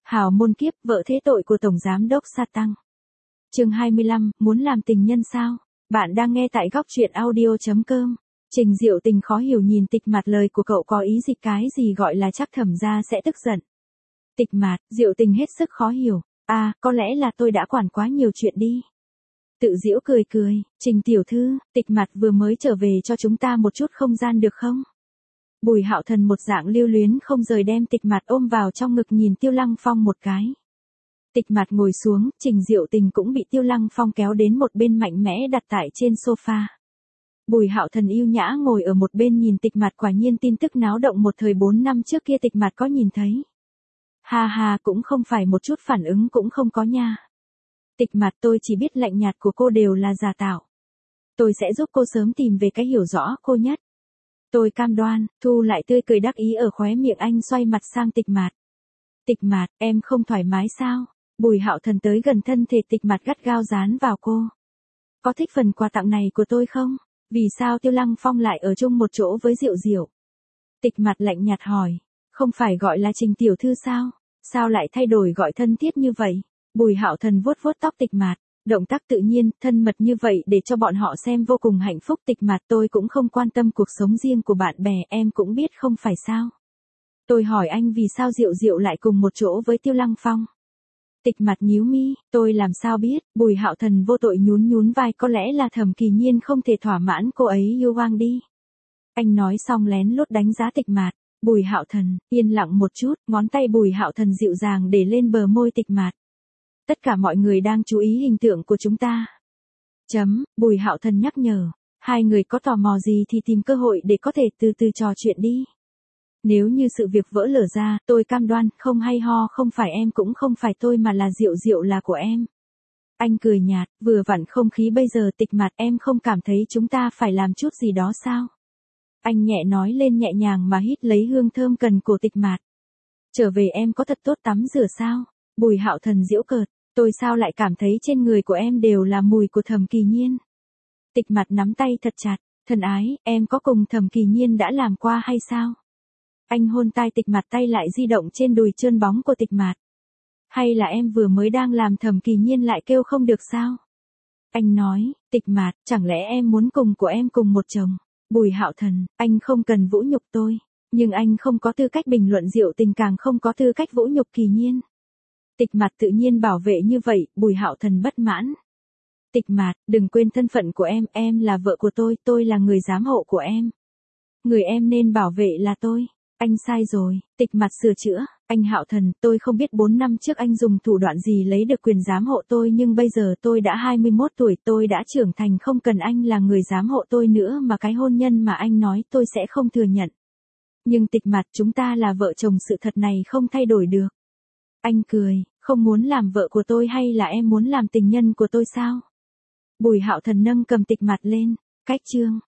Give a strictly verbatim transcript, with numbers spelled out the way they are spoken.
Hào môn kiếp, vợ thế tội của Tổng Giám đốc Sa Tăng. Chương hai mươi lăm, muốn làm tình nhân sao? Bạn đang nghe tại góc truyện audio chấm com. Trình Diệu Tình khó hiểu nhìn Tịch Mạt, lời của cậu có ý gì, cái gì gọi là chắc thẩm gia sẽ tức giận. Tịch Mạt, Diệu Tình hết sức khó hiểu. À, có lẽ là tôi đã quản quá nhiều chuyện đi. Tự giễu cười cười, Trình tiểu thư, Tịch Mạt vừa mới trở về, cho chúng ta một chút không gian được không? Bùi Hạo Thần một dạng lưu luyến không rời đem Tịch Mạt ôm vào trong ngực, nhìn Tiêu Lăng Phong một cái. Tịch Mạt ngồi xuống, Trình Diệu Tình cũng bị Tiêu Lăng Phong kéo đến một bên, mạnh mẽ đặt tại trên sofa. Bùi Hạo Thần yêu nhã ngồi ở một bên nhìn Tịch Mạt, quả nhiên tin tức náo động một thời bốn năm trước kia Tịch Mạt có nhìn thấy. Ha ha, cũng không phải một chút phản ứng cũng không có nha. Tịch Mạt, tôi chỉ biết lạnh nhạt của cô đều là giả tạo. Tôi sẽ giúp cô sớm tìm về cái hiểu rõ cô nhất. Tôi cam đoan. Thu lại tươi cười đắc ý ở khóe miệng, anh xoay mặt sang Tịch Mạt. Tịch Mạt, em không thoải mái sao? Bùi Hạo Thần tới gần thân thể Tịch Mạt, gắt gao dán vào cô. Có thích phần quà tặng này của tôi không? Vì sao Tiêu Lăng Phong lại ở chung một chỗ với Diệu Diệu? Tịch Mạt lạnh nhạt hỏi. Không phải gọi là Trình tiểu thư sao? Sao lại thay đổi gọi thân thiết như vậy? Bùi Hạo Thần vuốt vuốt tóc Tịch Mạt. Động tác tự nhiên, thân mật như vậy để cho bọn họ xem vô cùng hạnh phúc. Tịch Mạt, tôi cũng không quan tâm cuộc sống riêng của bạn bè, em cũng biết không phải sao? Tôi hỏi anh vì sao Diệu Diệu lại cùng một chỗ với Tiêu Lăng Phong? Tịch Mạt nhíu mi, tôi làm sao biết? Bùi Hạo Thần vô tội nhún nhún vai, có lẽ là Thẩm Kỳ Nhiên không thể thỏa mãn cô ấy yêu Wang đi. Anh nói xong lén lút đánh giá Tịch Mạt. Bùi Hạo Thần, yên lặng một chút, ngón tay Bùi Hạo Thần dịu dàng để lên bờ môi Tịch Mạt. Tất cả mọi người đang chú ý hình tượng của chúng ta. Chấm, Bùi Hạo Thần nhắc nhở. Hai người có tò mò gì thì tìm cơ hội để có thể từ từ trò chuyện đi. Nếu như sự việc vỡ lở ra, tôi cam đoan, không hay ho, không phải em cũng không phải tôi mà là Diệu Diệu là của em. Anh cười nhạt, vừa vặn không khí bây giờ. Tịch Mạt, em không cảm thấy chúng ta phải làm chút gì đó sao? Anh nhẹ nói lên, nhẹ nhàng mà hít lấy hương thơm cần của Tịch Mạt. Trở về em có thật tốt tắm rửa sao? Bùi Hạo Thần giễu cợt. Tôi sao lại cảm thấy trên người của em đều là mùi của Thẩm Kỳ Nhiên? Tịch Mạt nắm tay thật chặt. Thân ái, em có cùng Thẩm Kỳ Nhiên đã làm qua hay sao? Anh hôn tai Tịch Mạt, tay lại di động trên đùi trơn bóng của Tịch Mạt. Hay là em vừa mới đang làm Thẩm Kỳ Nhiên lại kêu không được sao? Anh nói, Tịch Mạt, chẳng lẽ em muốn cùng của em cùng một chồng? Bùi Hạo Thần, anh không cần vũ nhục tôi. Nhưng anh không có tư cách bình luận Diệu Tình, càng không có tư cách vũ nhục Kỳ Nhiên. Tịch Mạt tự nhiên bảo vệ như vậy. Bùi Hạo Thần bất mãn. Tịch Mạt, đừng quên thân phận của em, em là vợ của tôi, tôi là người giám hộ của em. Người em nên bảo vệ là tôi. Anh sai rồi. Tịch Mạt sửa chữa. Anh Hạo Thần, tôi không biết bốn năm trước anh dùng thủ đoạn gì lấy được quyền giám hộ tôi, nhưng bây giờ tôi đã hai mươi mốt tuổi, tôi đã trưởng thành, không cần anh là người giám hộ tôi nữa, mà cái hôn nhân mà anh nói tôi sẽ không thừa nhận. Nhưng Tịch Mạt, chúng ta là vợ chồng, sự thật này không thay đổi được. Anh cười, không muốn làm vợ của tôi hay là em muốn làm tình nhân của tôi sao? Bùi Hạo Thần nâng cầm Tịch Mạt lên. Cách chương.